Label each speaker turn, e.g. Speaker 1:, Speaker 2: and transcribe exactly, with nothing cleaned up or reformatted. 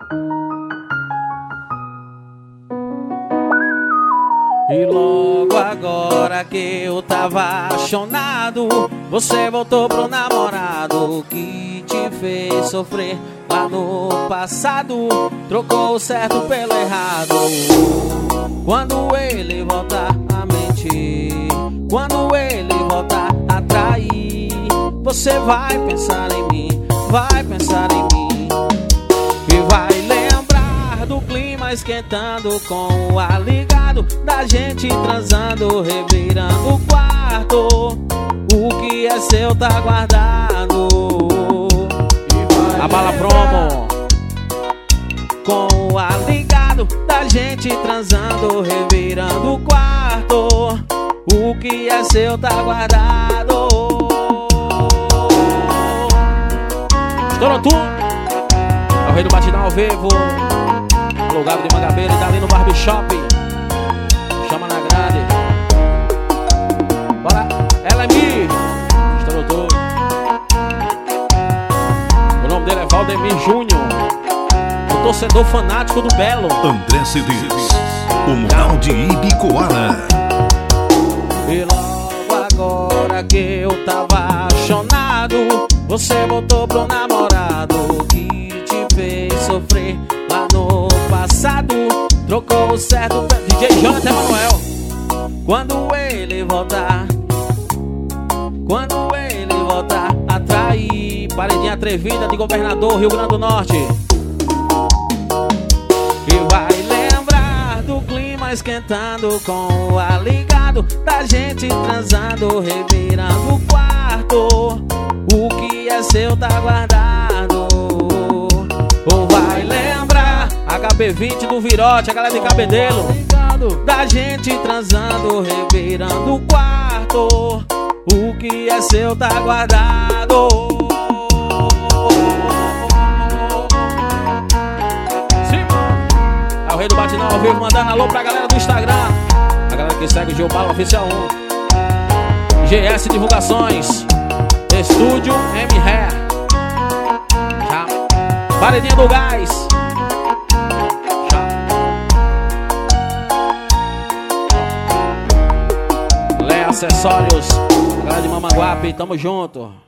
Speaker 1: E logo agora que eu tava apaixonado, você voltou pro namorado que te fez sofrer lá no passado. Trocou o certo pelo errado. Quando ele voltar a mentir, quando ele voltar a trair, você vai pensar em mim, vai pensar em mim. E vai lembrar do clima esquentando com o ar ligado, da gente transando, revirando o quarto. O que é seu tá guardado. A bala promo com o ar ligado, da gente transando, revirando o quarto. O que é seu tá guardado. Estourou tudo. É o rei do batidão ao vivo. Alô, Gabo de Mangabeira, tá ali no Barbershop. Chama na grade. Bora, ela é Mi. Estourou tudo. O nome dele é Valdemir Júnior, o torcedor fanático do Belo.
Speaker 2: André Cedês, o mural de Ibicoara.
Speaker 1: E logo agora que eu tava apaixonado, você voltou pro namorado que te fez sofrer lá no passado. Trocou o certo pelo D J Jonathan Emanuel. Quando ele voltar, quando ele voltar a trair, paredinha atrevida de Governador, Rio Grande do Norte. E vai lembrar do clima esquentando com o ar ligado, da gente transando, revirando o quarto. O que é seu tá guardado. Ou vai lembrar H B vinte do Virote, a galera de Cabedelo, da gente transando, revirando o quarto. O que é seu tá guardado. Sim. É o rei do batidão ao vivo, mandando alô pra galera do Instagram, a galera que segue o Geobalo Oficial um, G S Divulgações, Estúdio M Ré, Paredinha do Gás, Lé Acessórios, a galera de Mamanguape, tamo junto.